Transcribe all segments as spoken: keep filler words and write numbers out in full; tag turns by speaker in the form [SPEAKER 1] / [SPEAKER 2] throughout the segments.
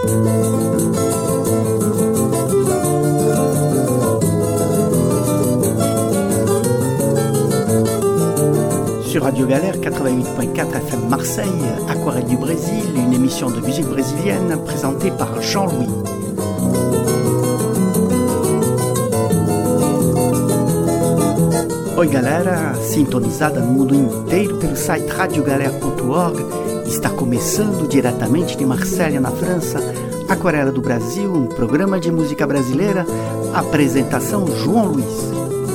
[SPEAKER 1] Sur Radio Galère quatre-vingt-huit point quatre F M Marseille, Aquarelle du Brésil, une émission de musique brésilienne présentée par Jean-Louis. Oi galera, sintonizada no mundo inteiro pelo site radio galera ponto org, está começando diretamente de Marselha, na França, Aquarela do Brasil, um programa de música brasileira, apresentação João Luiz.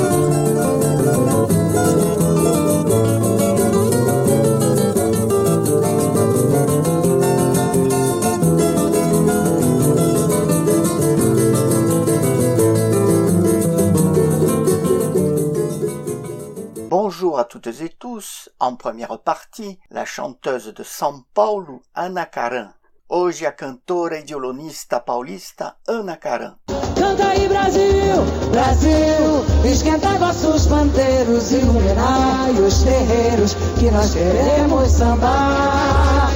[SPEAKER 1] Bonjour à toutes et tous, en première partie, la chanteuse de São Paulo, Ana Karan. Hoje a cantora e violonista paulista Ana Karan.
[SPEAKER 2] Canta aí Brasil, Brasil, esquenta vossos pandeiros, iluminai os terreiros, que nós queremos sambar.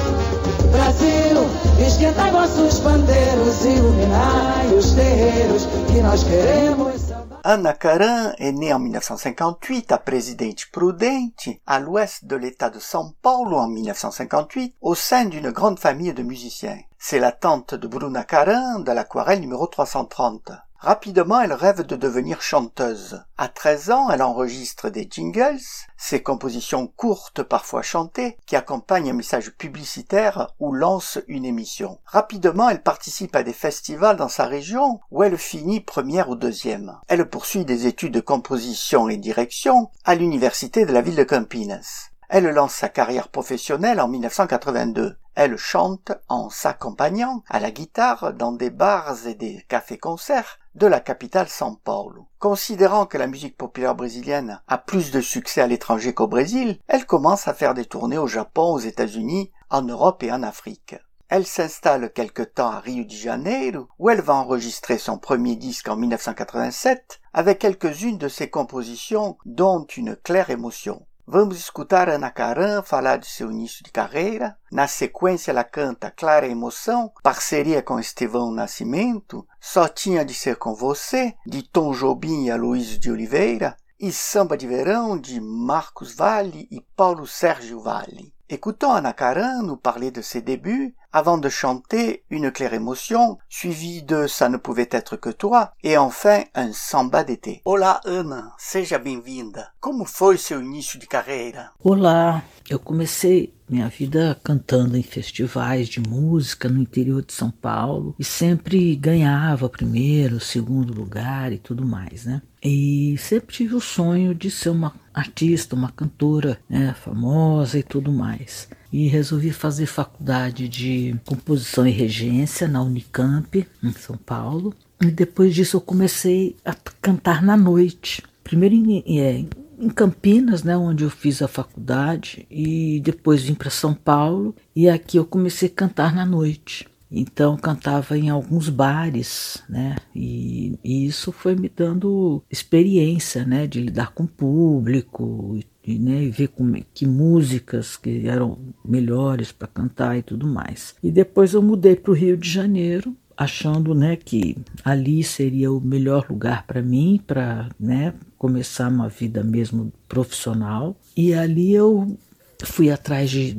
[SPEAKER 2] Brasil, esquenta vossos pandeiros, iluminai os terreiros, que nós queremos sambar.
[SPEAKER 1] Ana Karan est née en dix-neuf cent cinquante-huit à Presidente Prudente, à l'ouest de l'état de São Paulo en dix-neuf cent cinquante-huit, au sein d'une grande famille de musiciens. C'est la tante de Bruna Karan de l'Aquarelle numéro trois cent trente. Rapidement, elle rêve de devenir chanteuse. À treize ans, elle enregistre des jingles, ces compositions courtes parfois chantées, qui accompagnent un message publicitaire ou lancent une émission. Rapidement, elle participe à des festivals dans sa région, où elle finit première ou deuxième. Elle poursuit des études de composition et direction à l'université de la ville de Campinas. Elle lance sa carrière professionnelle en dix-neuf cent quatre-vingt-deux. Elle chante en s'accompagnant à la guitare dans des bars et des cafés-concerts de la capitale São Paulo. Considérant que la musique populaire brésilienne a plus de succès à l'étranger qu'au Brésil, elle commence à faire des tournées au Japon, aux États-Unis, en Europe et en Afrique. Elle s'installe quelque temps à Rio de Janeiro, où elle va enregistrer son premier disque en dix-neuf cent quatre-vingt-sept, avec quelques-unes de ses compositions, dont une claire émotion. Vamos escutar Ana Karan falar de seu início de carreira. Na sequência ela canta Clara Emoção, parceria com Estevão Nascimento, Só Tinha de Ser Com Você, de Tom Jobim e Aloysio de Oliveira, e Samba de Verão, de Marcos Valle e Paulo Sérgio Valle. Écoutons Ana Karan nous parler de ses débuts, avant de chanter Une claire émotion, suivie de Ça ne pouvait être que toi, et enfin un samba d'été. Olá Ana, seja bem-vinda. Como foi seu início de carreira?
[SPEAKER 3] Olá, eu comecei minha vida cantando em festivais de música no interior de São Paulo e sempre ganhava primeiro, segundo lugar e tudo mais, né? E sempre tive o sonho de ser uma artista, uma cantora, né, famosa e tudo mais. E resolvi fazer faculdade de composição e regência na Unicamp, em São Paulo. E depois disso eu comecei a cantar na noite. Primeiro em, é, em Campinas, né, onde eu fiz a faculdade, e depois vim para São Paulo. E aqui eu comecei a cantar na noite. Então cantava em alguns bares, né? E, e isso foi me dando experiência, né? De lidar com o público e, né? E ver como, que músicas que eram melhores para cantar e tudo mais. E depois eu mudei para o Rio de Janeiro, achando, né, que ali seria o melhor lugar para mim, para, né, começar uma vida mesmo profissional. E ali eu fui atrás de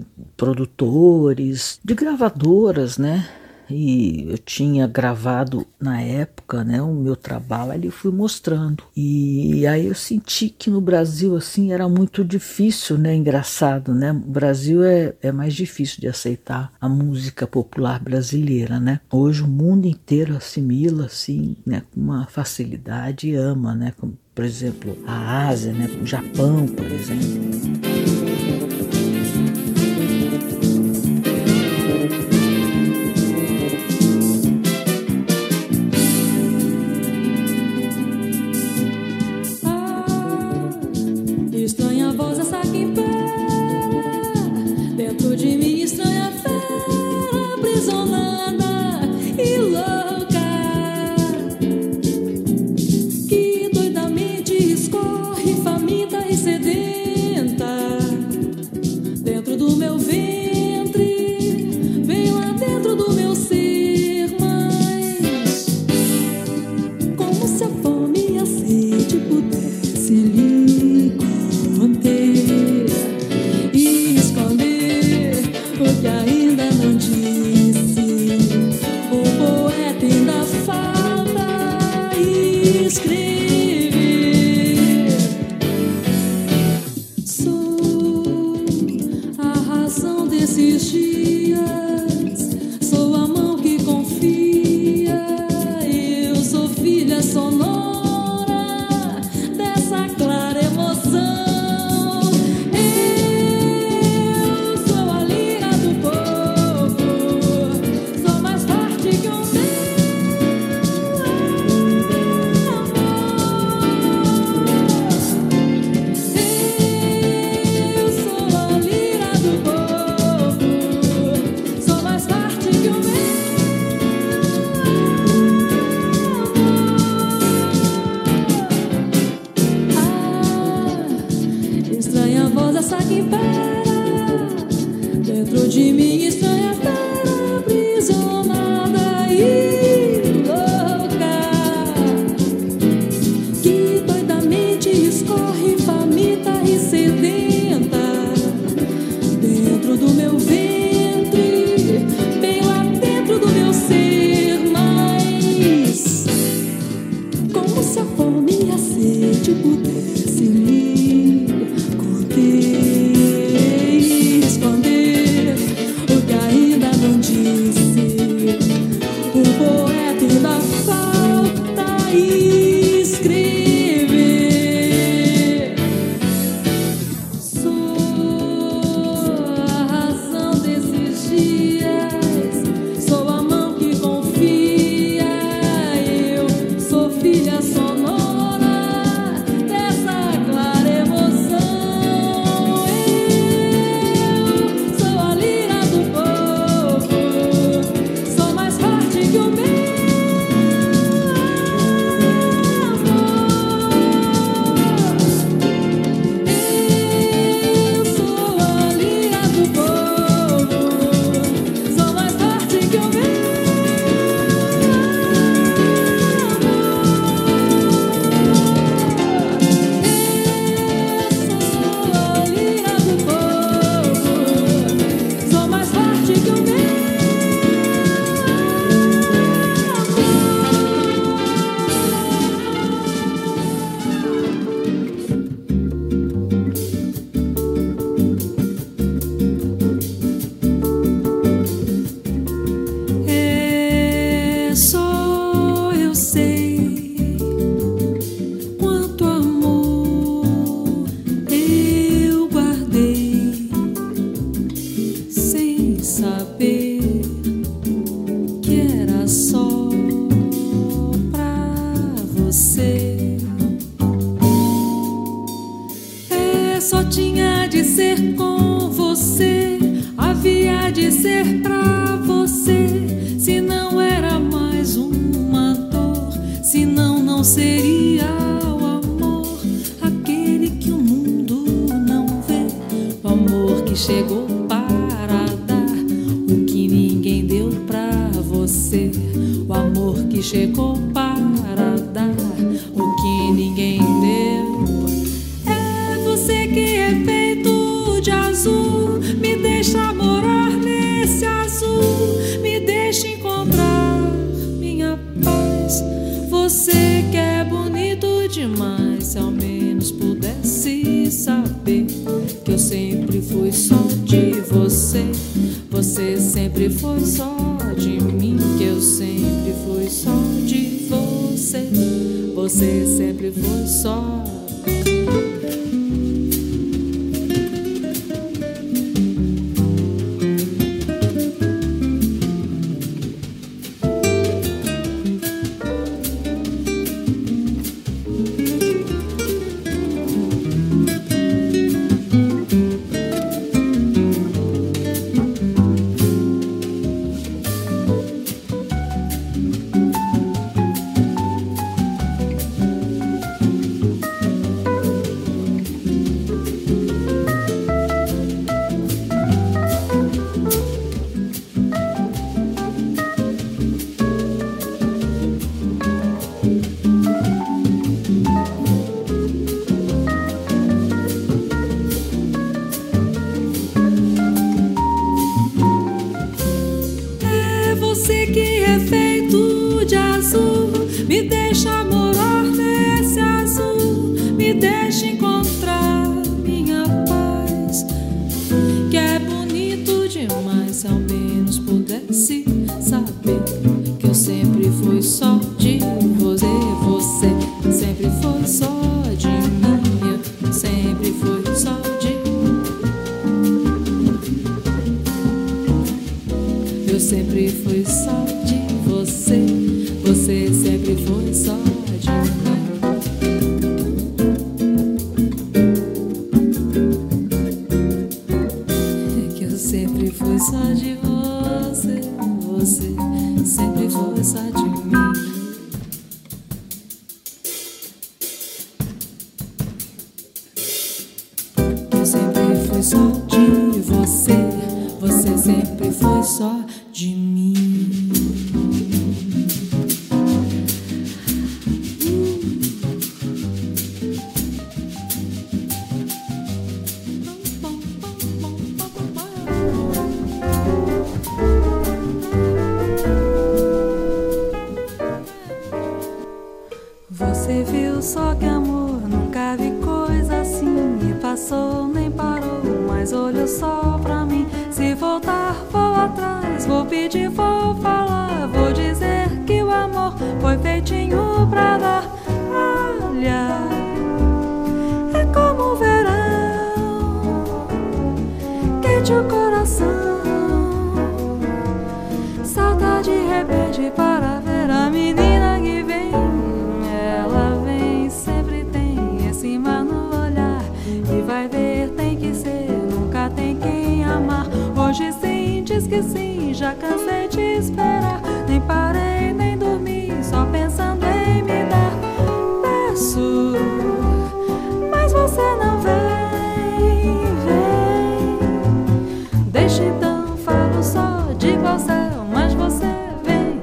[SPEAKER 3] produtores, de gravadoras, né? E eu tinha gravado na época, né, o meu trabalho ali, fui mostrando. E aí eu senti que no Brasil assim era muito difícil, né, engraçado, né? O Brasil é, é mais difícil de aceitar a música popular brasileira, né? Hoje o mundo inteiro assimila assim, né, com uma facilidade e ama, né? Como, por exemplo, a Ásia, né, o Japão, por exemplo.
[SPEAKER 2] Faminta e sedenta
[SPEAKER 4] ser pra você, se não era mais uma dor, se não, não seria o amor, aquele que o mundo não vê, o amor que chegou para dar o que ninguém deu pra você, o amor que chegou para dar o que ninguém deu. É você que é feito de azul, me deixa morar nesse azul, me deixa encontrar minha paz. Você que é bonito demais, se ao menos pudesse saber que eu sempre fui só de você, você sempre foi só de mim, que eu sempre fui só de você, você sempre foi só. Você que é feito de azul, me deixa morar nesse azul, me deixa encontrar minha paz. Que é bonito demais, se ao menos pudesse saber que eu sempre fui só de você, você sempre foi só de mim, eu sempre fui só de Eu sempre fui só de você, você sempre foi só de mim. É que eu sempre fui só de você, você sempre foi só de mim. Eu sempre fui só de você, você sempre foi só de mim.
[SPEAKER 5] Você viu só que amor, nunca vi coisa assim. E passou, nem parou, mas olhou só pra mim. Se voltar, vou atrás, vou pedir, vou falar, vou dizer que o amor foi feitinho pra dar. Olha, é como o verão, quente o coração, salta de repente para ver a menina que vem. Ela vem, sempre tem esse mar no olhar, e vai ver, tem que ser, nunca tem quem amar. Hoje sim, diz que sim, já cansei de esperar. Nem parei, nem dormi, só pensando em me dar. Peço, mas você não vem, vem. Deixa então, falo só de qual céu, mas você vem.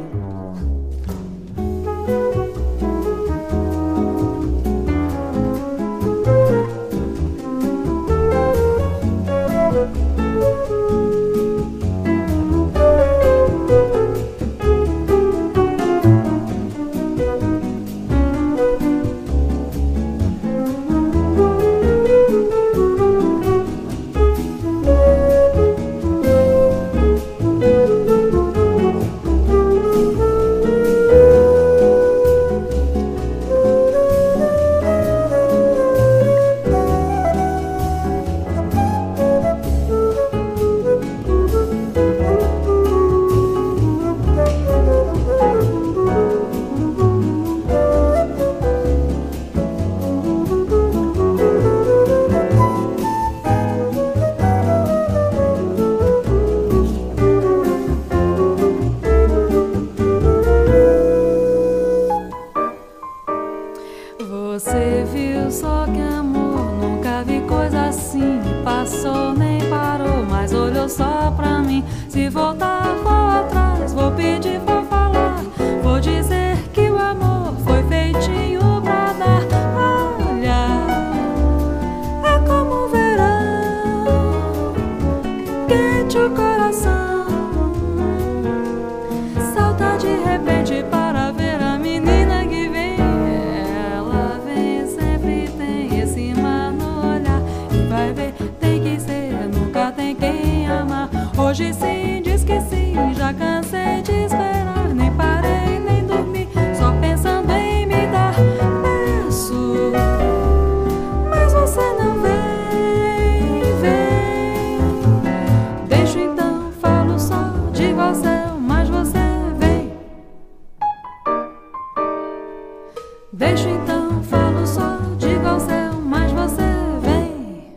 [SPEAKER 5] Deixo então, falo só, digo ao céu, mas você vem.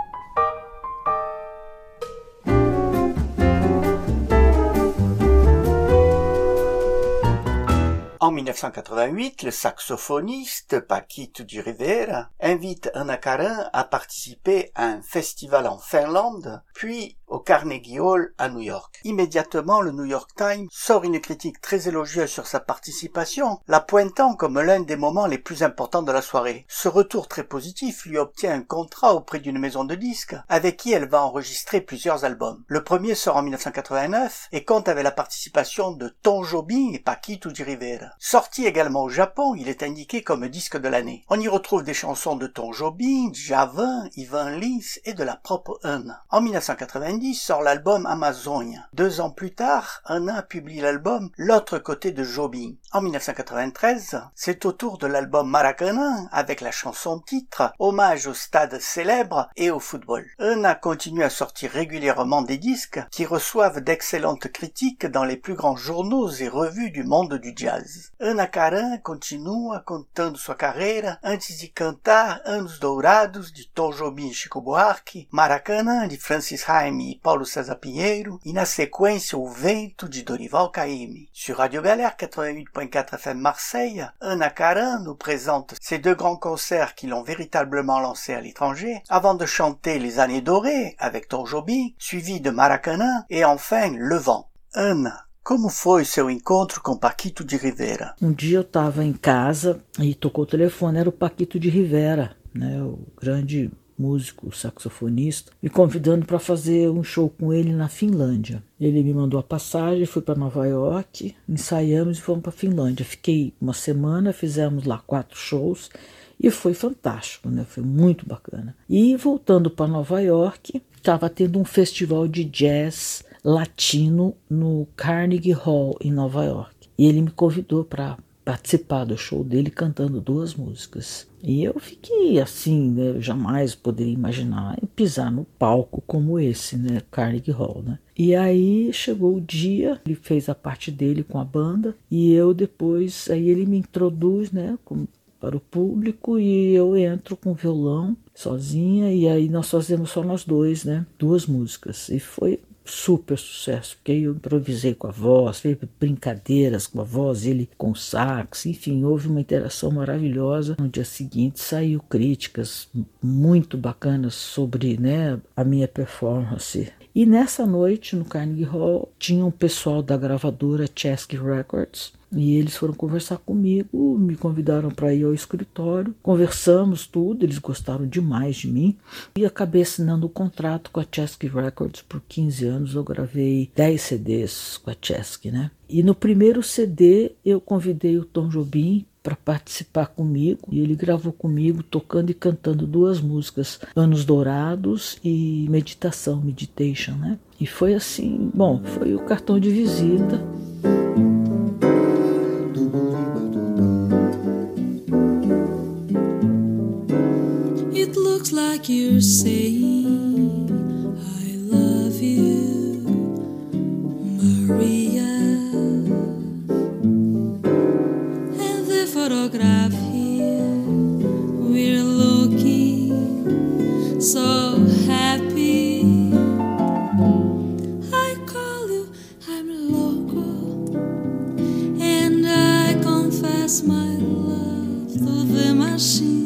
[SPEAKER 1] En dix-neuf cent quatre-vingt-huit, le saxophoniste Paquito de Rivera invite Anna Karin à participer à un festival en Finlande, puis au Carnegie Hall à New York. Immédiatement, le New York Times sort une critique très élogieuse sur sa participation, la pointant comme l'un des moments les plus importants de la soirée. Ce retour très positif lui obtient un contrat auprès d'une maison de disques, avec qui elle va enregistrer plusieurs albums. Le premier sort en dix-neuf cent quatre-vingt-neuf et compte avec la participation de Tom Jobim et Paquito de Rivera. Sorti également au Japon, il est indiqué comme disque de l'année. On y retrouve des chansons de Tom Jobim, Djavan, Ivan Lins et de la propre Anna. En dix-neuf cent quatre-vingt-dix sort l'album Amazonia. Deux ans plus tard, Anna publie l'album L'autre côté de Jobim. En dix-neuf cent quatre-vingt-treize, c'est au tour de l'album Maracanã avec la chanson titre, hommage au stade célèbre et au football. Anna continue à sortir régulièrement des disques qui reçoivent d'excellentes critiques dans les plus grands journaux et revues du monde du jazz. Anna Karin continua contando sua carreira antes de cantar Anos Dourados de Tom Jobim e Chico Buarque, Maracanã de Francis Haime e Paulo César Pinheiro e na sequência O Vento de Dorival Caymmi. Sur Radio Bel Air quatre-vingt-huit virgule quatre F M Marseille, Anna Karin nous présente ces deux grands concerts qui l'ont véritablement lancée à l'étranger, avant de chanter Les Années Dorées avec Tom Jobim, suivi de Maracanã et enfin Le Vent. Anna, como foi seu encontro com Paquito de Rivera?
[SPEAKER 3] Um dia eu estava em casa e tocou o telefone, era o Paquito de Rivera, né, o grande músico, saxofonista, me convidando para fazer um show com ele na Finlândia. Ele me mandou a passagem, fui para Nova York, ensaiamos e fomos para a Finlândia. Fiquei uma semana, fizemos lá quatro shows e foi fantástico, né? Foi muito bacana. E voltando para Nova York, estava tendo um festival de jazz latino no Carnegie Hall em Nova York. E ele me convidou para participar do show dele cantando duas músicas. E eu fiquei assim, né? Eu jamais poderia imaginar pisar no palco como esse, né? Carnegie Hall, né? E aí chegou o dia, ele fez a parte dele com a banda e eu depois, aí ele me introduz, né? Com, para o público e eu entro com violão sozinha e aí nós fazemos só nós dois, né? Duas músicas e foi super sucesso, porque eu improvisei com a voz, fiz brincadeiras com a voz, ele com o sax, enfim, houve uma interação maravilhosa. No dia seguinte saiu críticas muito bacanas sobre, né, a minha performance. E nessa noite, no Carnegie Hall, tinha um pessoal da gravadora Chesky Records, e eles foram conversar comigo, me convidaram para ir ao escritório, conversamos tudo, eles gostaram demais de mim, e acabei assinando um contrato com a Chesky Records por quinze anos, eu gravei dez C Ds com a Chesky, né? E no primeiro C D eu convidei o Tom Jobim para participar comigo, e ele gravou comigo tocando e cantando duas músicas, Anos Dourados e Meditação, Meditation, né? E foi assim, bom, foi o cartão de visita.
[SPEAKER 4] It looks like you're saying I love you, Maria. And the photography we're looking so happy. I call you, I'm loco, and I confess my love to the machine.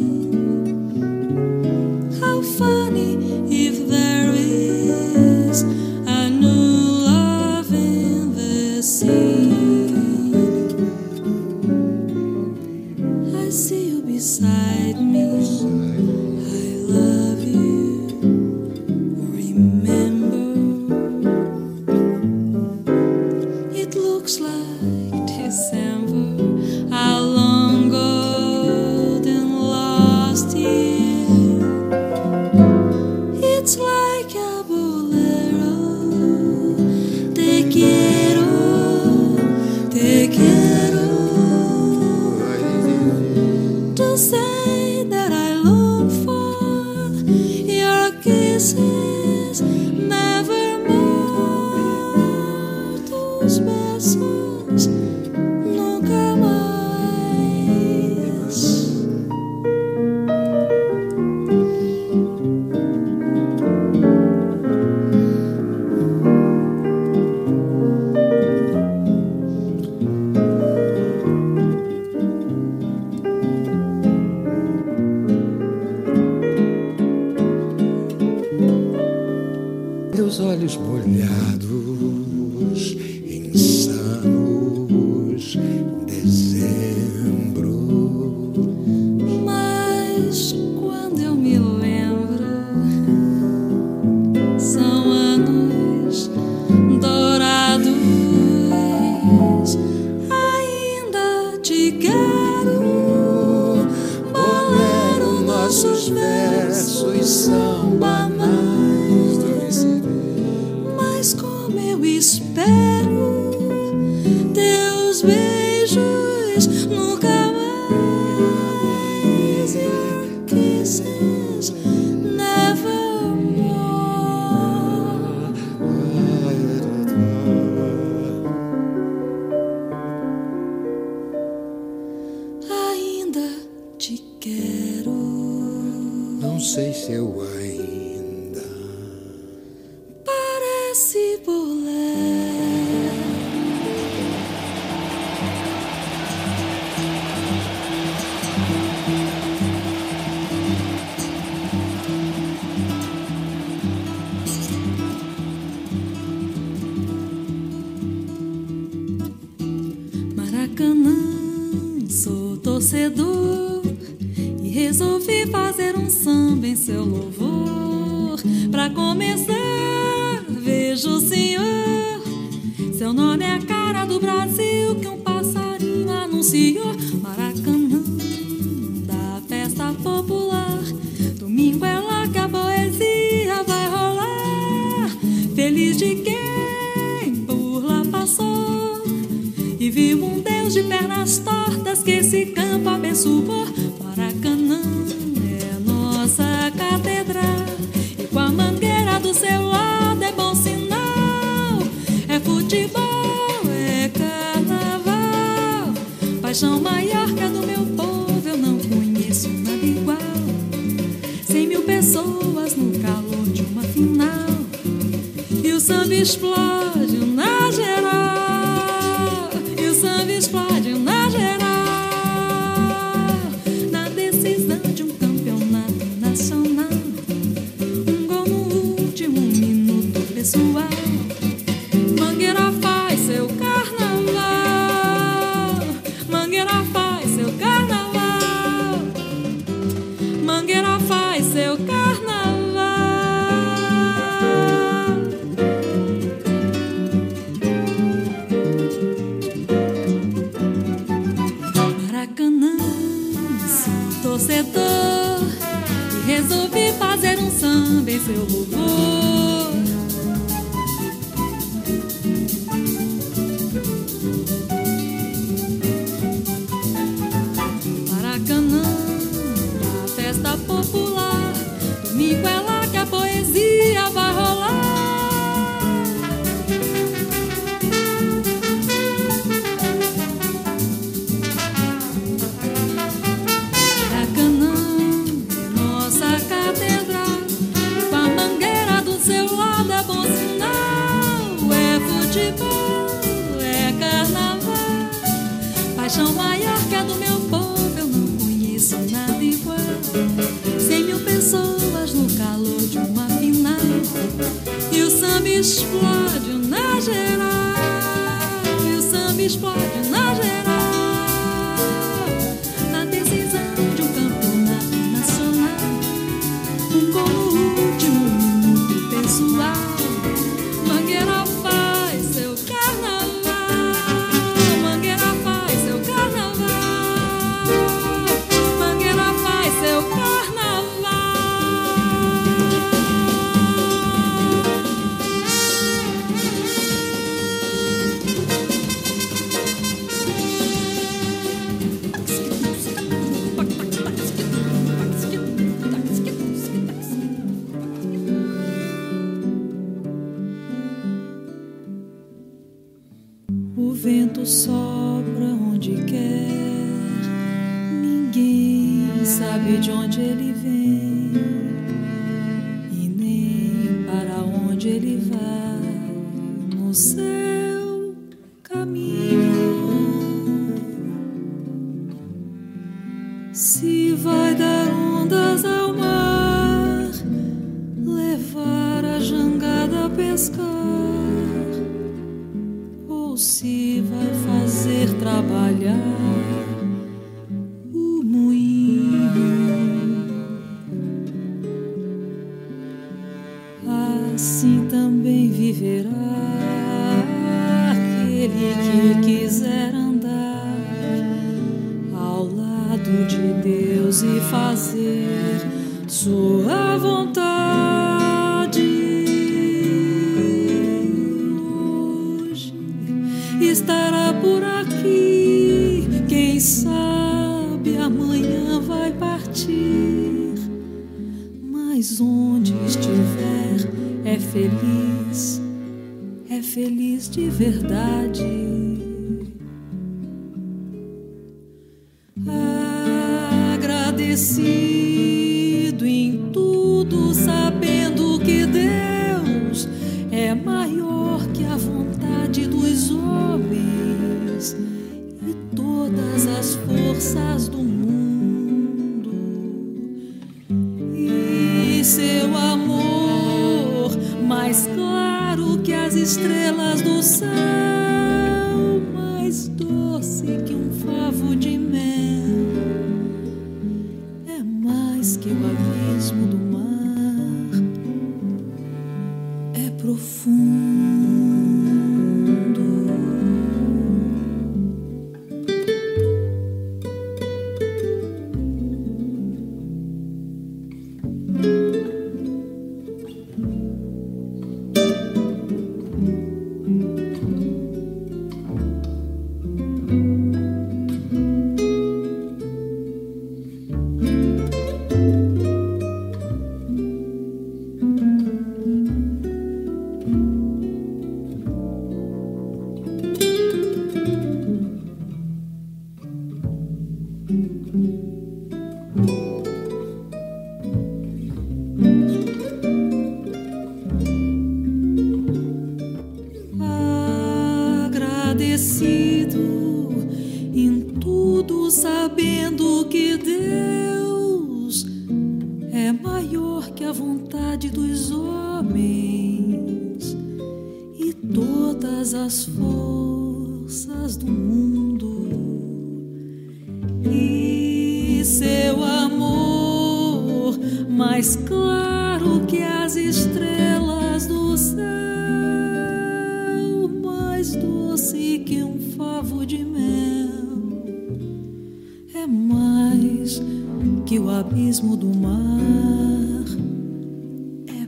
[SPEAKER 4] Funny if there is a new love in the scene. I see you beside me, I love you, remember. It looks like December, a long golden love. teus beijos nunca mais. Your kisses nevermore. Ainda te quero.
[SPEAKER 6] Não sei se eu ainda.
[SPEAKER 4] Parece bolero. Maracanã, sou torcedor e resolvi fazer um samba em seu louvor. Pra começar, vejo o senhor, seu nome é a cara do Brasil que um passarinho anunciou. Maracanã, da festa popular, domingo é lá que a poesia vai rolar. Feliz de quem por lá passou e viu um Deus de pernas tortas que esse campo abençoou. Maracanã é nossa catedral e com a mangueira do seu lado é bom sinal. É futebol, é carnaval, paixão maior que a do meu povo eu não conheço nada igual. Cem mil pessoas no calor de uma final e o samba explode na geral. E o samba explode na geral, na decisão de um campeonato nacional. Um gol no último minuto, pessoal. Mangueira faz seu carnaval. Mangueira faz seu carnaval. Mangueira faz seu carnaval. Maracanã, sou torcedor e resolvi fazer um samba em seu louvor. Maracanã, a festa popular, domingo é lá que a poesia vai rolar. Maracanã é nossa catedral, com a mangueira do seu lado é bom sinal. É futebol, é carnaval, paixão maior que a do meu povo eu não conheço nada igual. Cem mil pessoas no calor de uma final e o samba explode na geral. E o samba explode na geral, na decisão de um campeonato nacional. Um gol no último minuto, pessoal. Mangueira faz seu carnaval. Mangueira faz seu carnaval. Mangueira faz seu carnaval. O vento sopra onde quer, ninguém sabe de onde ele vem e nem para onde ele vai no seu caminho. Se vai dar ondas ao mar, levar a jangada a pescar, ou se vai fazer trabalhar o moinho. Assim também viverá aquele que quiser andar ao lado de Deus e fazer sua vontade. Hoje estará por aqui mas onde estiver é feliz, é feliz de verdade. Agradecido em tudo, sabendo que Deus é maior que a vontade dos homens e todas as forças do mundo, e seu amor mais claro que as estrelas do céu, mais doce que um favo de mel, é mais que o abismo do mar, é profundo. Agradecido em tudo, sabendo que Deus é maior que a vontade dos homens e todas as forças do mundo, e seu amor mais claro que as estrelas do céu, mais doce que um favo de mel, é mais que o abismo do mar, é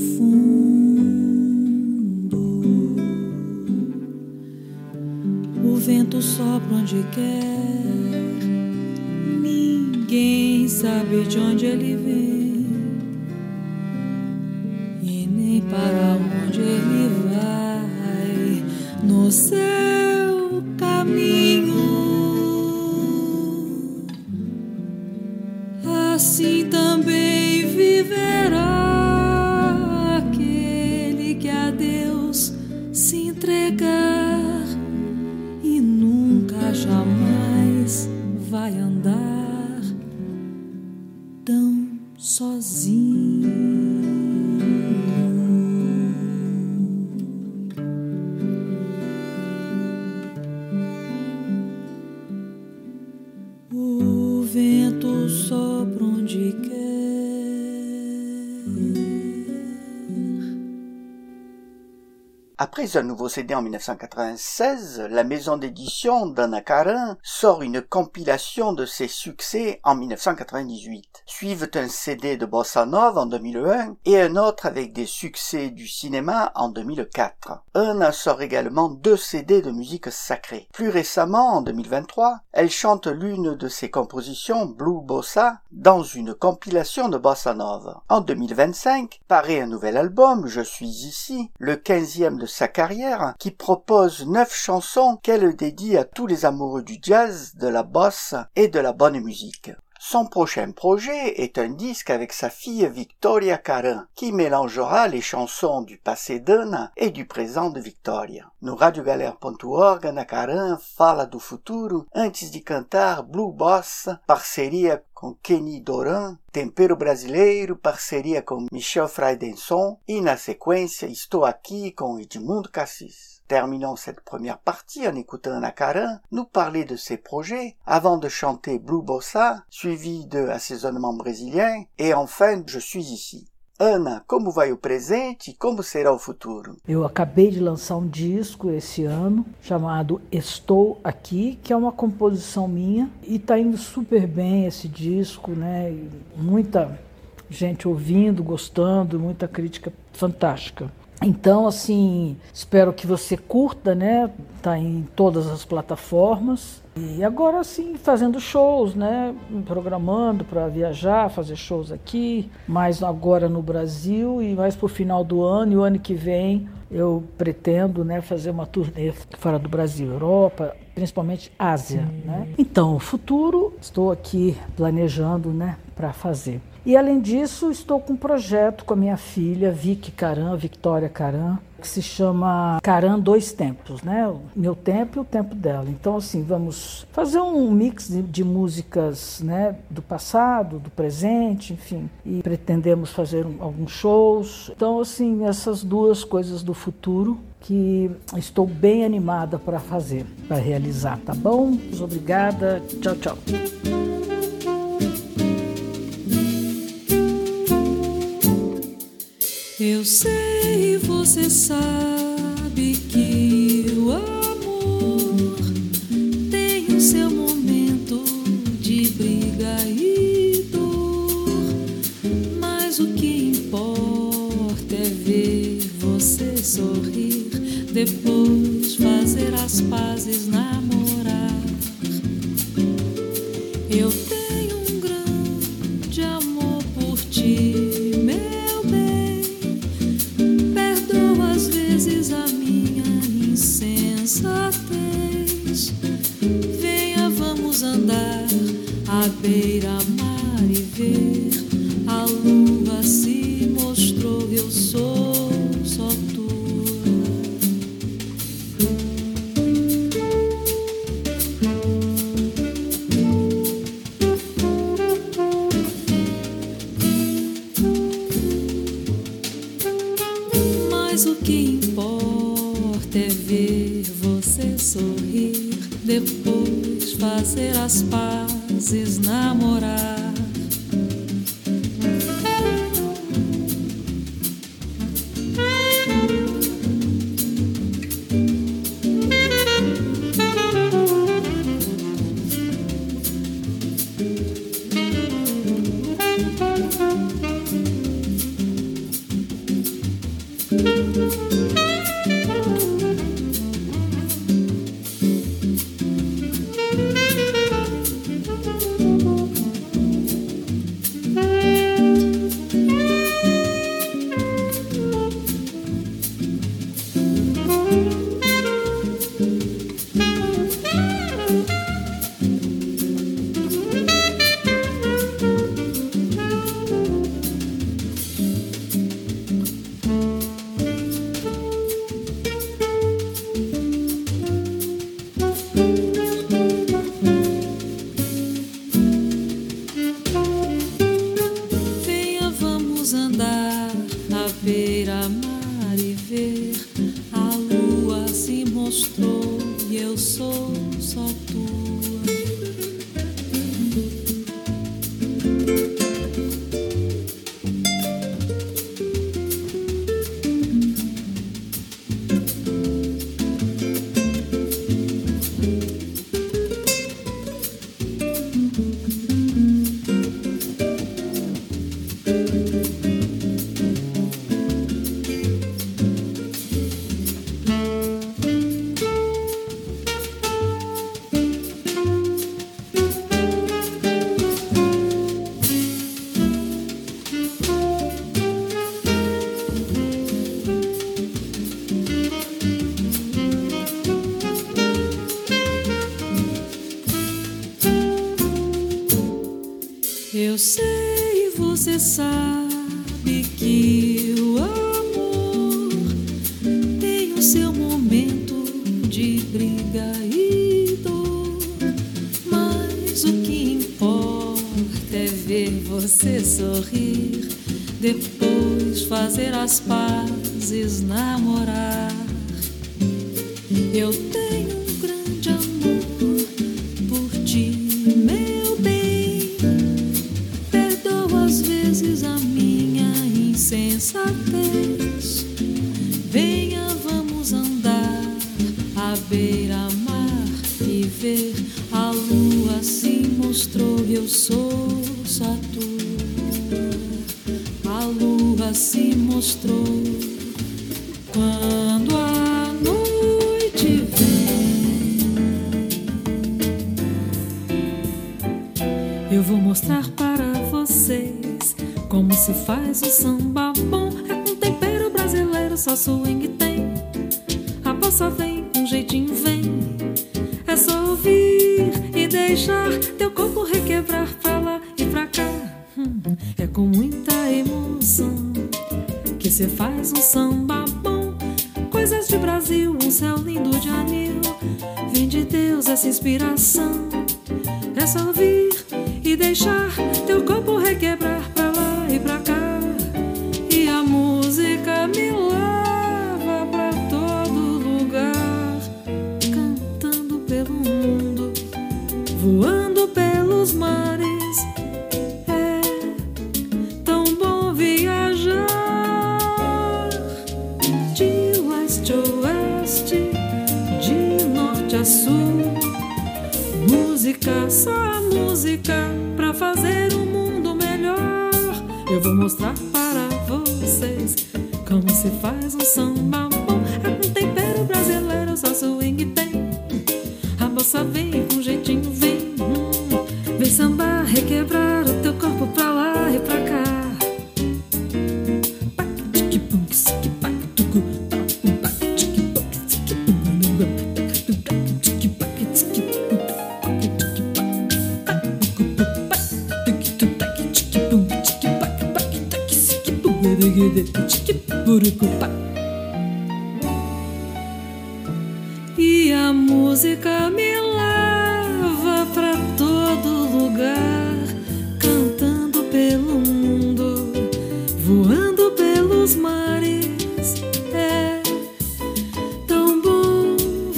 [SPEAKER 4] profundo. O vento sopra onde quer, ninguém sabe de onde ele vem e nem para onde ele vai no seu caminho. Assim também viverá aquele que a Deus se entregar e nunca jamais vai andar tão sozinho. O vento sopra onde quer.
[SPEAKER 1] Après un nouveau C D en dix-neuf cent quatre-vingt-seize, la maison d'édition d'Anna Karin sort une compilation de ses succès en dix-neuf cent quatre-vingt-dix-huit. Suivent un C D de Bossa Nova en deux mille un et un autre avec des succès du cinéma en deux mille quatre. Anna sort également deux C D de musique sacrée. Plus récemment, en deux mille vingt-trois, elle chante l'une de ses compositions, Blue Bossa, dans une compilation de Bossa Nova. En deux mille vingt-cinq, paraît un nouvel album, Je suis ici, le quinzième de sa carrière, qui propose neuf chansons qu'elle dédie à tous les amoureux du jazz, de la bosse et de la bonne musique. Son prochain projet est un disque avec sa fille Victoria Karin, qui mélangera les chansons du passé d'Anna et du présent de Victoria. No radio galera ponto org, Ana Karin fala do futuro antes de cantar Blue Bossa, parceria com Kenny Doran, Tempero Brasileiro, parceria com Michel Fraidenson, e na sequência Estou Aqui com Edmundo Cassis. Terminons cette première partie en écoutant Ana Karin nous parler de ses projets, avant de chanter Blue Bossa, suivi de Assaisonnement brésilien, et enfin Je suis ici. Ana, como vai o presente e como será o futuro?
[SPEAKER 3] Eu acabei de lançar um disco esse ano chamado Estou Aqui, que é uma composição minha e está indo super bem esse disco, né? Muita gente ouvindo, gostando, muita crítica fantástica. Então, assim, espero que você curta, né? Tá em todas as plataformas. E agora, assim, fazendo shows, né? Me programando para viajar, fazer shows aqui, mais agora no Brasil e mais pro final do ano. E o ano que vem eu pretendo, né, fazer uma turnê fora do Brasil, Europa, principalmente Ásia, né? Então, o futuro, estou aqui planejando, né, para fazer. E além disso, estou com um projeto com a minha filha, Vicky Caran, Victoria Caran, que se chama Caran Dois Tempos, né? O meu tempo e o tempo dela. Então, assim, vamos fazer um mix de, de músicas, né, do passado, do presente, enfim. E pretendemos fazer um, alguns shows. Então, assim, essas duas coisas do futuro que estou bem animada para fazer, para realizar, tá bom? Obrigada. Tchau, tchau.
[SPEAKER 4] Eu sei, você sabe que o amor tem o seu momento de briga e dor, mas o que importa é ver você sorrir, depois fazer as pazes, namorar. Eu tenho um grande amor por ti, a minha insensatez. Venha, vamos andar à beira-mar e ver. A lua se mostrou, eu sou só tua. Mas o que importa é ver você sorrir, depois fazer as pazes, namorar. Eu sei, você sabe que o amor tem o seu momento de briga e dor, mas o que importa é ver você sorrir, depois fazer as pazes, namorar. Eu tenho um grande amor por ti, meu bem. Perdoa às vezes a minha insensatez. Venha, vamos andar à beira-mar e ver. A lua se mostrou e eu sou só tua. A lua se mostrou Quando a noite vem, eu vou mostrar para vocês como se faz um samba bom. É com tempero brasileiro, só swing tem. A bossa vem, com jeitinho vem. É só ouvir e deixar teu corpo requebrar pra lá e pra cá. Hum, é com muita emoção que se faz um samba bom. Coisas de Brasil, um céu lindo de anil. Vem de Deus essa inspiração. É só ouvir e deixar teu corpo requebrar pra lá e pra cá. E a música me leva pra todo lugar, cantando pelo mundo, voando pelos mares. É tão bom viajar de leste a oeste, de norte a sul. Música, só música pra fazer um mundo melhor. Eu vou mostrar para vocês como se faz um samba bom. É com tempero brasileiro, só swing tem. A bossa vem, com jeitinho vem. Hum, vem sambar, requebrar o teu corpo pra lá e pra cá. E a música me leva pra todo lugar, cantando pelo mundo, voando pelos mares. É tão bom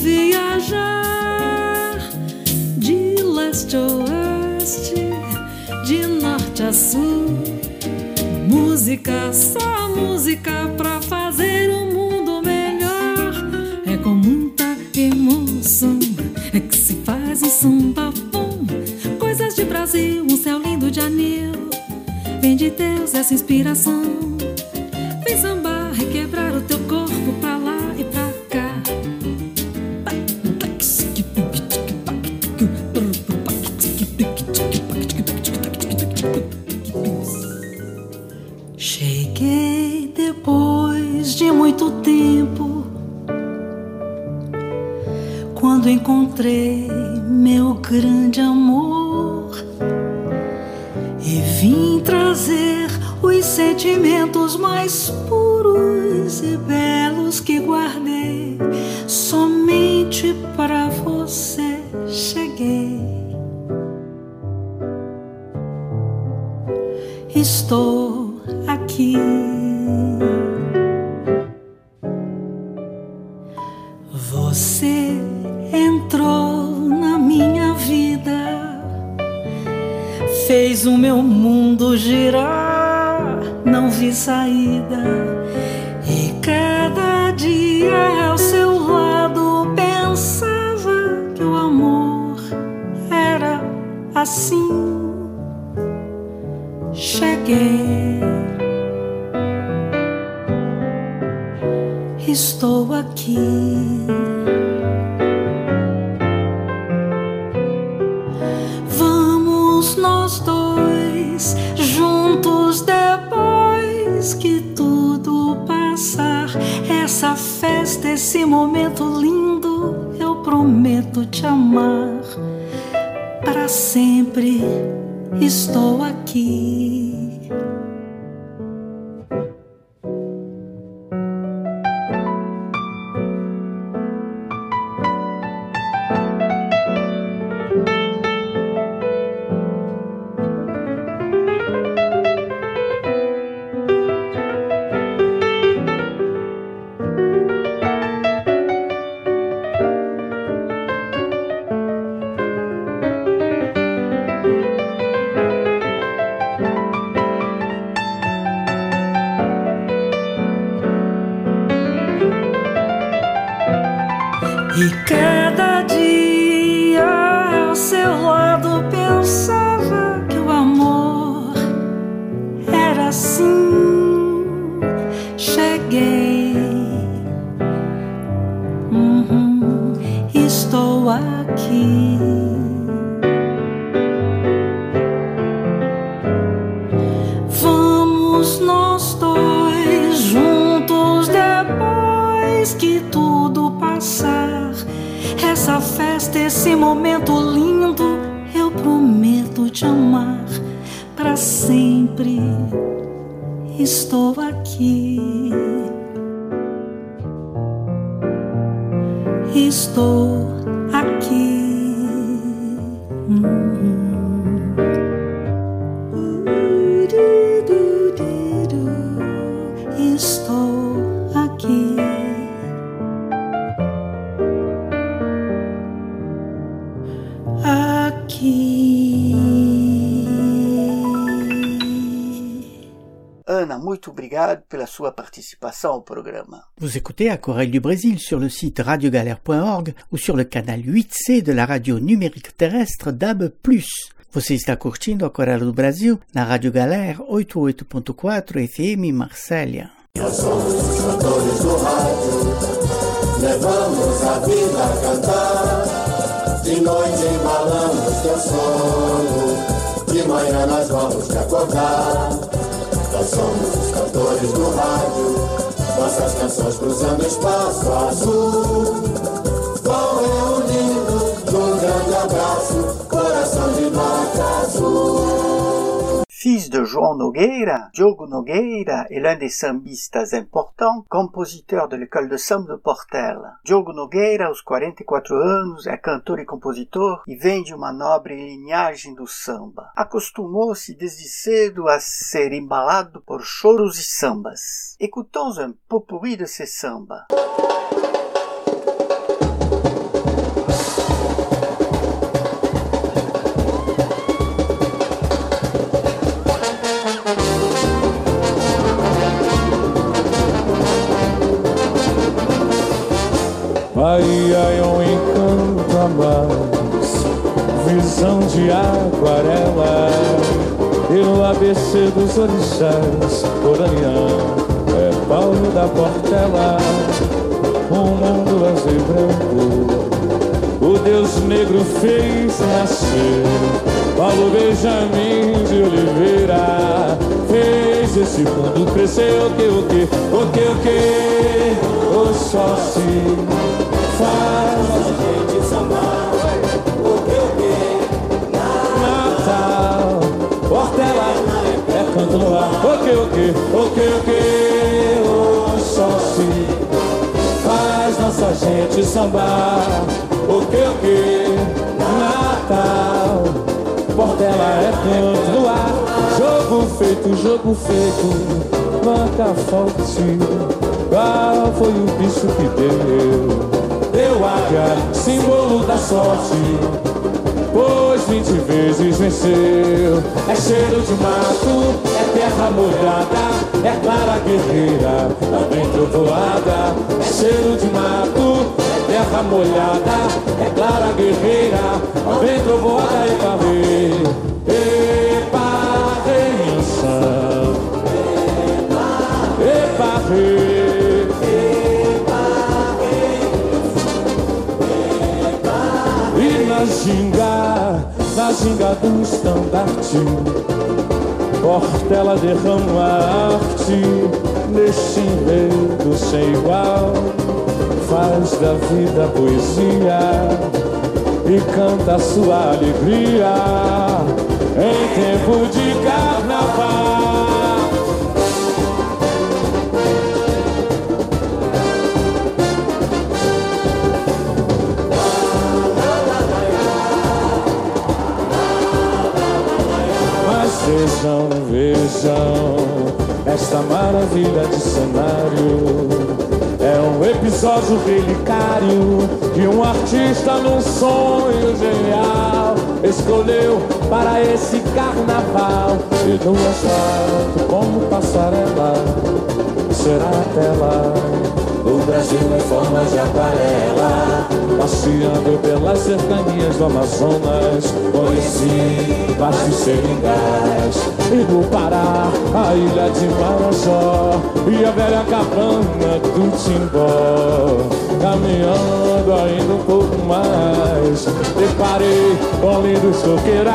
[SPEAKER 4] viajar de leste a oeste, de norte a sul. Música, só música pra fazer um mundo melhor. É com muita emoção é que se faz um samba bom. Coisas de Brasil, um céu lindo de anil. Vem de Deus essa inspiração. Vem sambar, requebrar o teu corpo pra lá e pra cá.
[SPEAKER 2] Cheguei depois de muito tempo, quando encontrei meu grande amor, e vim trazer os sentimentos mais puros e belos que guardei somente para você. Cheguei, estou aqui. Você entrou na minha vida, fez o meu mundo girar, não vi saída. E cada dia ao seu lado pensava que o amor era assim. Cheguei, estou aqui. Vamos nós dois juntos depois que tudo passar. Essa festa, esse momento lindo, eu prometo te amar para sempre. Estou aqui. estou aqui. Estou aqui. Hum. Estou aqui.
[SPEAKER 1] Ana, muito obrigado pela sua participação ao programa.
[SPEAKER 7] Vous écoutez Aquarelle du Brésil sur le site radio galère point org ou sur le canal huit C de la radio numérique terrestre D A B plus. Você está curtindo Aquarelle do Brasil na Rádio Galera oitenta e oito ponto quatro F M Marsella.
[SPEAKER 8] Nós somos os cantores do rádio, levamos a vida a cantar. De noite embalamos teu sono, de manhã nós vamos te acordar. Nós somos os cantores do rádio, nossas canções cruzando espaço azul. Qual é o lindo, um grande abraço, coração de norte azul.
[SPEAKER 1] Fils de João Nogueira, Diogo Nogueira est l'un des sambistas importants, compositeur de l'école de samba de Portela. Diogo Nogueira, aos quarenta e quatro anos, é cantor e compositor e vem de uma nobre linhagem do samba. Acostumou-se desde cedo a ser embalado por choros e sambas. Écoutons un pot-pourri de ces sambas.
[SPEAKER 9] Ai, ai, um encanto a mais, visão de aquarela, e no A B C dos orixás, Coranião, é Paulo da Portela, um mundo azul e branco, o Deus negro fez nascer, Paulo Benjamin de Oliveira, fez esse mundo crescer, o que, o que, o que, o que, o sol se faz a gente sambar, o que, o que, Natal, Portela, é canto no ar, o que, o que, o que, o que, o sol se faz nossa gente sambar, o que, o que, Natal, Portela, é canto no ar, jogo feito, jogo feito, manca forte, qual foi o bicho que deu? Deu águia, símbolo da sorte, pois vinte vezes venceu. É cheiro de mato, é terra molhada, é clara guerreira, também trovoada. É cheiro de mato, é terra molhada, é clara guerreira, também trovoada. Epa, rei, epa, reição, epa, rei. Na ginga, na ginga do estandarte, Portela derrama arte, neste enredo sem igual, faz da vida poesia e canta sua alegria em tempo de carnaval. Vejam, vejam, esta maravilha de cenário é um episódio relicário de um artista num sonho genial. Escolheu para esse carnaval e no asfalto como passarela será a tela do Brasil em forma de aquarela. Passeando pelas cercanias do Amazonas, conheci Baixo Seringás e do Pará, a ilha de Marajó e a velha cabana do Timbó. Caminhando ainda um pouco mais, deparei com lindos coqueirais.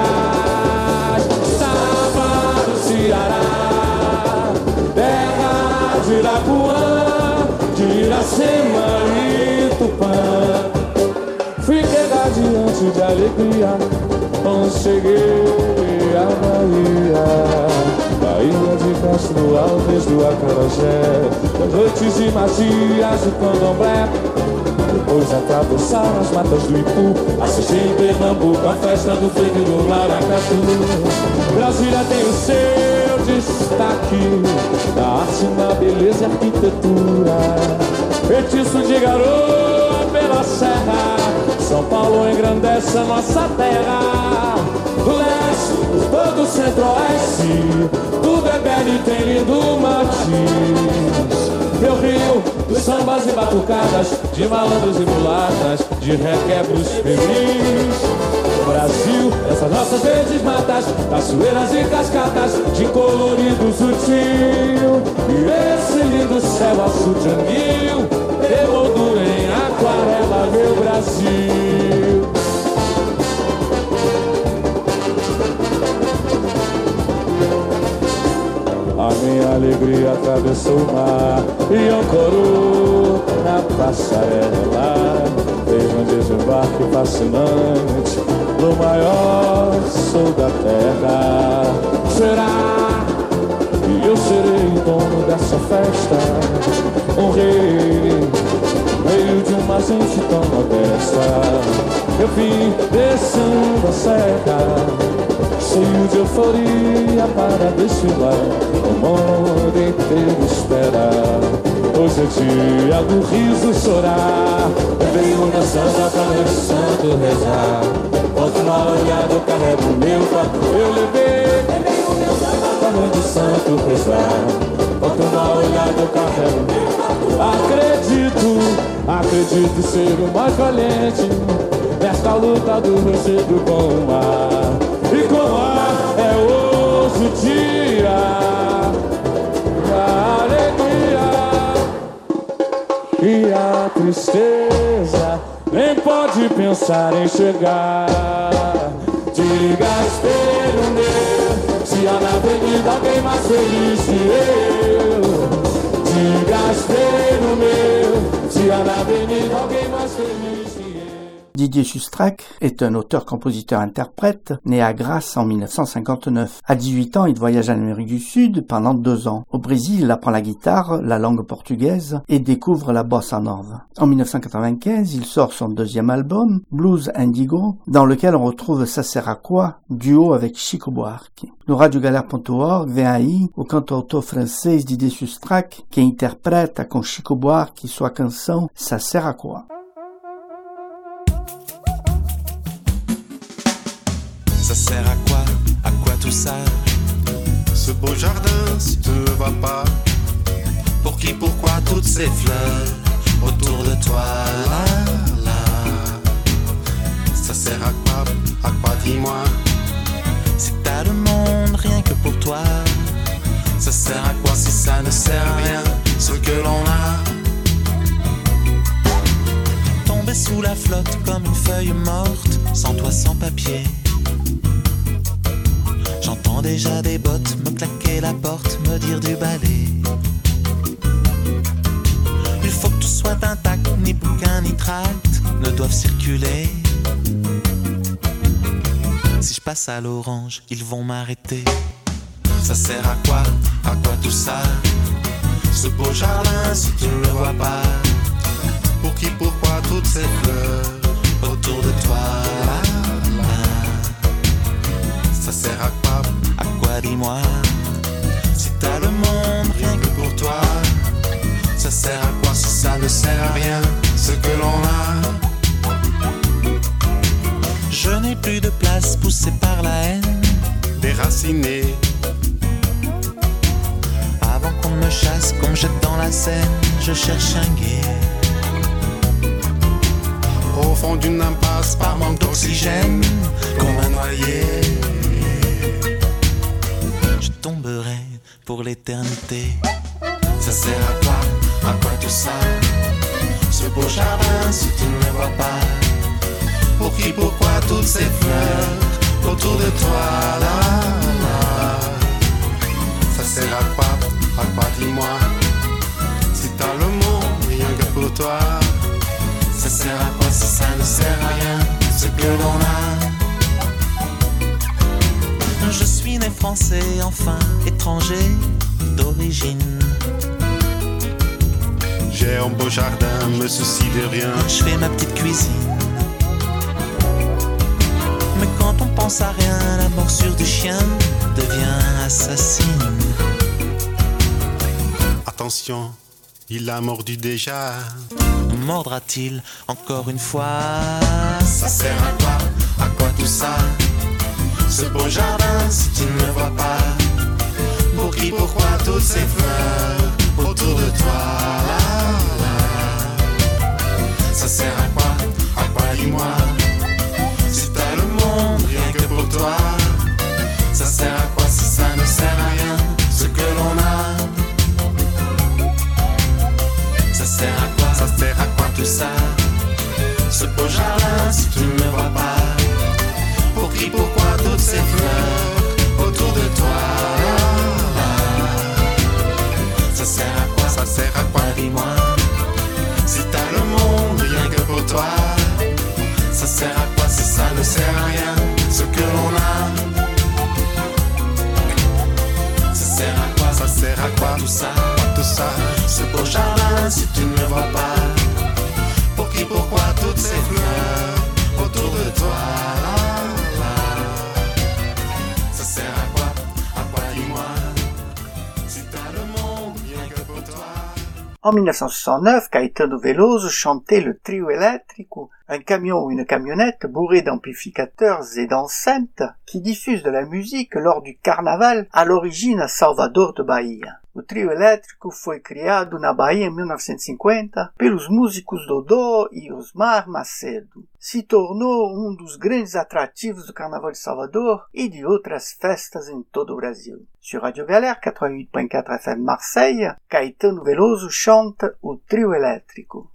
[SPEAKER 9] Estava no Ceará, terra de Irapuã, de Iracema e Tupã. Fiquei radiante de alegria quando cheguei à Bahia. da ilha de Castro Alves do Acarajé, das noites de magias do candomblé. Depois atravessaram as matas do Ipu, assisti em Pernambuco a festa do freio do Maracatu. Brasília tem o seu destaque na arte, na beleza e arquitetura. Feitiço de garoa pela serra, São Paulo engrandece a nossa terra. Do leste, todo o centro-oeste, tudo é belo e tem lindo matiz. Meu Rio, dos sambas e batucadas, de malandros e mulatas, de requebros febris. Brasil, essas nossas verdes matas, cachoeiras e cascatas, de colorido sutil. E esse lindo céu azul de anil, emoldura em aquarela, meu Brasil. A minha alegria atravessou o mar e ancorou na passarela. Fez um desembarque fascinante no maior sul da terra. Será que eu serei o dono dessa festa? Um rei no meio de uma gente tão modesta. Eu vim descendo a serra, cheio de euforia para desfilar, o mundo inteiro espera. Hoje é dia do riso chorar. Eu venho dançando pra meu santo rezar. Quanto uma olhada eu carrego o meu papo. Eu levei, levei o meu santo pra meu santo rezar. Quanto uma olhada eu carrego o meu papo. Acredito, acredito ser o mais valente nesta luta do rochedo com o mar. E com o ar é hoje o dia da alegria, e a tristeza nem pode pensar em chegar. Diga espelho meu, se há na avenida alguém mais feliz que eu. Diga espelho meu, se há na avenida alguém mais feliz que eu.
[SPEAKER 7] Didier Sustrac est un auteur-compositeur-interprète né à Grasse en mille neuf cent cinquante-neuf. À dix-huit ans, il voyage en Amérique du Sud pendant deux ans. Au Brésil, il apprend la guitare, la langue portugaise et découvre la bossa nova. En mille neuf cent quatre-vingt-quinze, il sort son deuxième album, Blues Indigo, dans lequel on retrouve Ça sert à quoi, duo avec Chico Buarque. No rádio galère ponto org vem aí o cantautor francês Didier Sustrac, que interpreta com Chico Buarque sua canção Ça sert à quoi.
[SPEAKER 10] Ça sert à quoi, à quoi tout ça?
[SPEAKER 8] Ce beau jardin, si tu ne le vois pas.
[SPEAKER 10] Pour qui, pourquoi toutes ces fleurs autour de toi, là, là.
[SPEAKER 8] Ça sert à quoi, à quoi dis-moi?
[SPEAKER 10] Si t'as le monde rien que pour toi, ça sert à quoi si ça ne sert à rien, ce que l'on a? Tomber sous la flotte comme une feuille morte, sans toi, sans papier. J'entends déjà des bottes me claquer la porte, me dire du balai. Il faut que tout soit intact, ni bouquin ni tract ne doivent circuler. Si je passe à l'orange, ils vont m'arrêter. Ça sert à quoi, à quoi tout ça?
[SPEAKER 8] Ce beau jardin, si tu ne le vois pas. Pour qui, pourquoi toutes ces fleurs
[SPEAKER 10] autour de toi, là, là.
[SPEAKER 8] Ça sert à quoi,
[SPEAKER 10] à quoi dis-moi? Si t'as le monde rien que pour toi, ça sert à quoi si ça ne sert à rien, ce que l'on a? Je n'ai plus de place poussée par la haine,
[SPEAKER 8] déraciné.
[SPEAKER 10] Avant qu'on me chasse, qu'on me jette dans la Seine, je cherche un guet.
[SPEAKER 8] Au fond d'une impasse par manque d'oxygène, comme un noyé.
[SPEAKER 10] Je tomberai pour l'éternité. Ça sert à quoi, à quoi tout ça? Ce beau jardin, si tu ne le vois pas. Pour qui, pourquoi toutes ces fleurs autour de toi, là, là.
[SPEAKER 8] Ça sert à quoi, à quoi dis-moi? Si t'as le monde rien que pour toi,
[SPEAKER 10] ça sert à quoi si ça ne sert à rien, ce que l'on a? Je suis né français, enfin étranger d'origine.
[SPEAKER 11] J'ai un beau jardin, me soucie de rien.
[SPEAKER 10] Je fais ma petite cuisine. Mais quand on pense à rien, la morsure du chien devient assassine.
[SPEAKER 11] Attention, il a mordu déjà.
[SPEAKER 10] Mordra-t-il encore une fois? Ça sert à quoi? À quoi tout ça? Ce beau jardin, si tu ne le vois pas. Pour qui, pourquoi toutes ces fleurs autour de toi? Ça sert à quoi? À quoi, dis-moi? Si t'as le monde rien que pour toi. Ça sert à quoi si ça ne sert à rien? Ce que l'on a. Ça sert à quoi? Ça sert à quoi tout ça? Ce beau jardin si tu ne le vois pas. Pour qui, pourquoi toutes ces fleurs autour de toi? Ça sert à quoi? Ça sert à quoi? Dis-moi. Si t'as le monde rien que pour toi. Ça sert à quoi si ça ne sert à rien? Ce que l'on a. Ça sert à quoi? Ça sert à quoi tout ça? Tout ça. Ce beau jardin si tu ne le vois pas. Pour qui, pourquoi toutes ces fleurs autour de toi? Ça sert à quoi? À quoi, dis-moi? Si t'as le monde rien que pour toi.
[SPEAKER 1] En dix-neuf cent soixante-neuf, Caetano Veloso chantait le Trio Elétrico, un camion ou une camionnette bourrée d'amplificateurs et d'enceintes qui diffusent de la musique lors du carnaval à l'origine à Salvador de Bahia. O Trio Elétrico foi criado na Bahia em mil novecentos e cinquenta pelos músicos Dodô e Osmar Macedo. Se tornou um dos grandes atrativos do Carnaval de Salvador e de outras festas em todo o Brasil. Sur Radio Galère quatre-vingt-huit point quatre F M Marseille, Caetano Veloso chante o Trio Elétrico.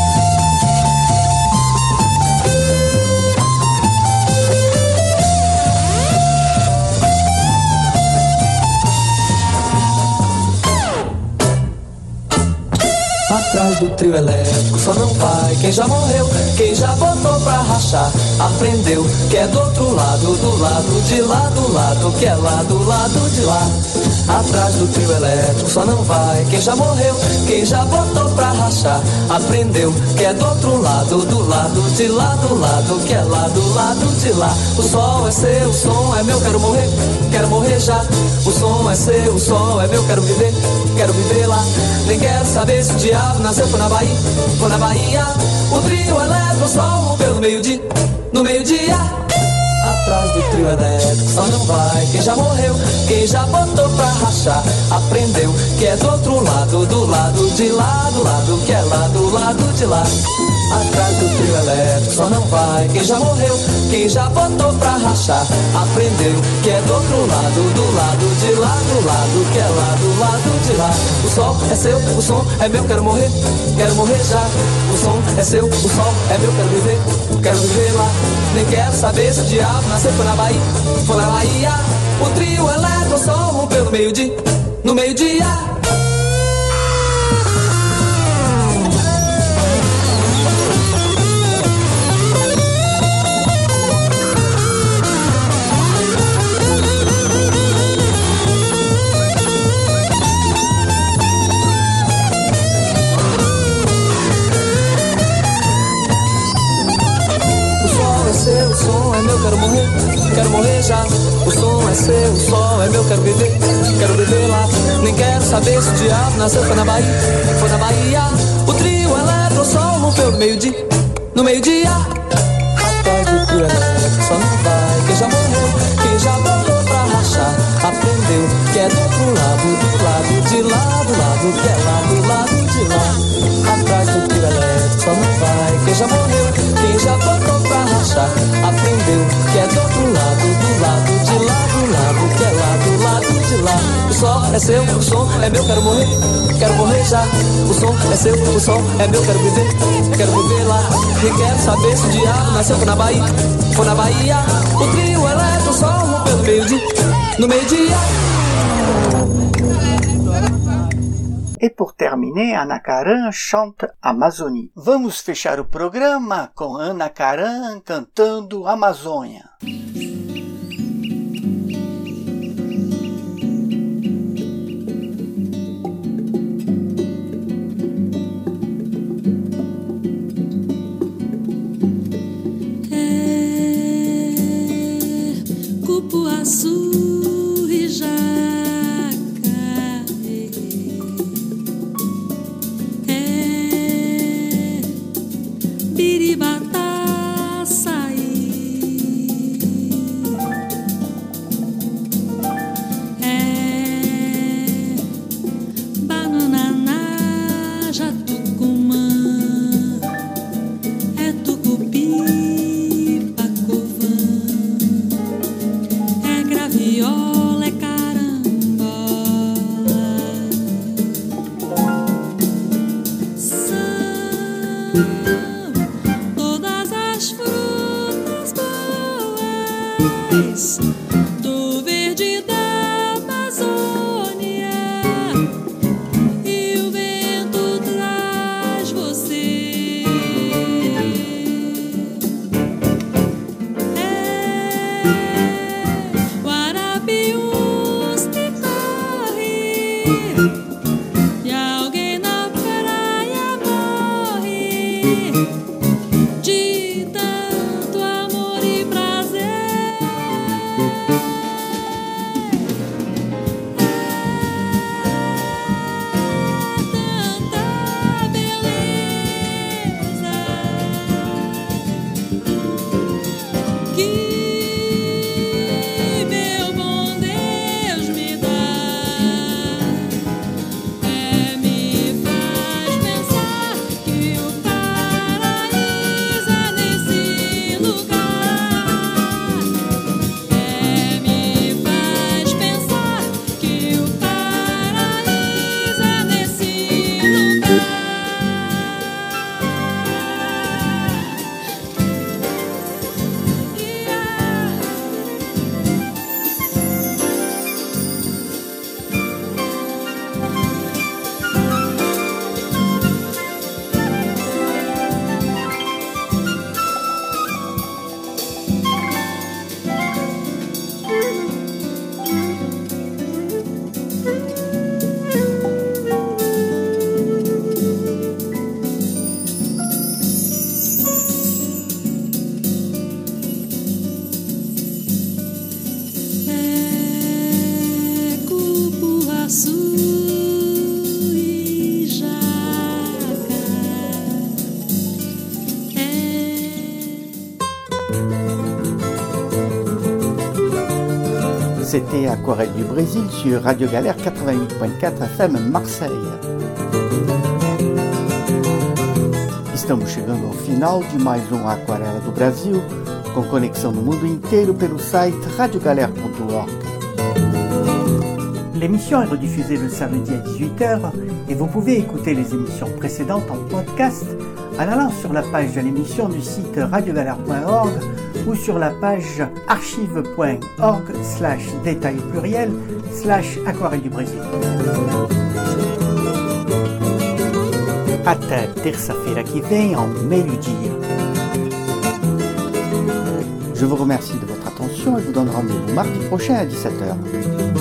[SPEAKER 12] Atrás do trio elétrico só não vai quem já morreu, quem já botou pra rachar. Aprendeu que é do outro lado, do lado de lá, do lado que é lá, do lado de lá. Atrás do trio elétrico só não vai quem já morreu, quem já botou pra rachar. Aprendeu que é do outro lado, do lado de lá, do lado que é lá, do lado de lá. O sol é seu, o som é meu, quero morrer, quero morrer já. O som é seu, o sol é meu, quero viver, quero viver lá. Nem quero saber se o diabo nasceu foi na Bahia, foi na Bahia. O trio elétrico só rompeu no meio-dia, no meio-dia. Atrás do trio elétrico só não vai quem já morreu, quem já botou pra rachar. Aprendeu que é do outro lado, do lado de lá, do lado que é lá, do lado de lá. Atrás do trio elétrico só não vai quem já morreu, quem já botou pra rachar. Aprendeu que é do outro lado, do lado de lá, do lado que é lá, do lado de lá. O sol é seu, o som é meu, quero morrer, quero morrer já. O som é seu, o sol é meu, quero viver, quero viver lá. Nem quero saber se o diabo nasceu foi na Bahia, foi na Bahia. O trio elétrico só rompeu no meio-dia, no meio-dia. O som é meu, quero morrer, quero morrer já. O som é seu, o sol é meu, quero viver, quero viver lá. Nem quero saber se o diabo nasceu foi na Bahia, foi na Bahia. O trio elétrico só rompeu no meio-dia, no meio-dia. Atrás do trio elétrico só não vai quem já morreu, quem já botou pra rachar. Aprendeu que é do outro lado, do lado de lá, do lado que é lá, do lado de lá. Atrás do trio elétrico só não vai quem já morreu, quem já botou pra rachar. Aprendeu que é do outro lado, do lado de lá, do lado que é lá, do lado de lá. O sol é seu, o som é meu, quero morrer, quero morrer já. O som é seu, o som é meu, quero viver, quero viver lá. Quem quer saber se o diabo nasceu foi na Bahia, foi na Bahia. O trio elétrico só rompeu no meio-dia, no meio-dia.
[SPEAKER 1] E por terminer, Ana Karan chante Amazonie. Vamos fechar o programa com Ana Karan cantando Amazônia.
[SPEAKER 4] Cupuaçu e Jaca, é Biribatá, Açaí, é Banananá, Jatucumã, é Tucupi, Pacovã, é graviola, é carambola. São todas as frutas boas do verde da Amazônia, e o vento traz você. É Guarapiúns que corre e alguém na praia morre de tanto amor e prazer. Tanta beleza que meu bom Deus me dá, é, me faz pensar que o paraíso é nesse lugar, é, me faz pensar que o paraíso é nesse lugar. É Cupuaçu e Jaca, é
[SPEAKER 7] C'était Aquarelle du Brésil sur Radio Galère quatre-vingt-huit virgule quatre F M Marseille. Estamos chegando ao final de mais um Aquarela do Brasil, com conexão no mundo inteiro pelo site radio galère ponto org. L'émission est rediffusée le samedi à dix-huit heures et vous pouvez écouter les émissions précédentes en podcast en allant sur la page de l'émission du site radio galère point org ou sur la page archive point org slash détail pluriel slash aquarelle du Brésil. Até terça-feira que vem, ao meio-dia. Je vous remercie de votre attention et vous donne rendez-vous mardi prochain à dix-sept heures.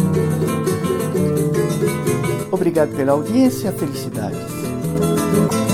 [SPEAKER 7] Obrigado pela audiência, felicidades.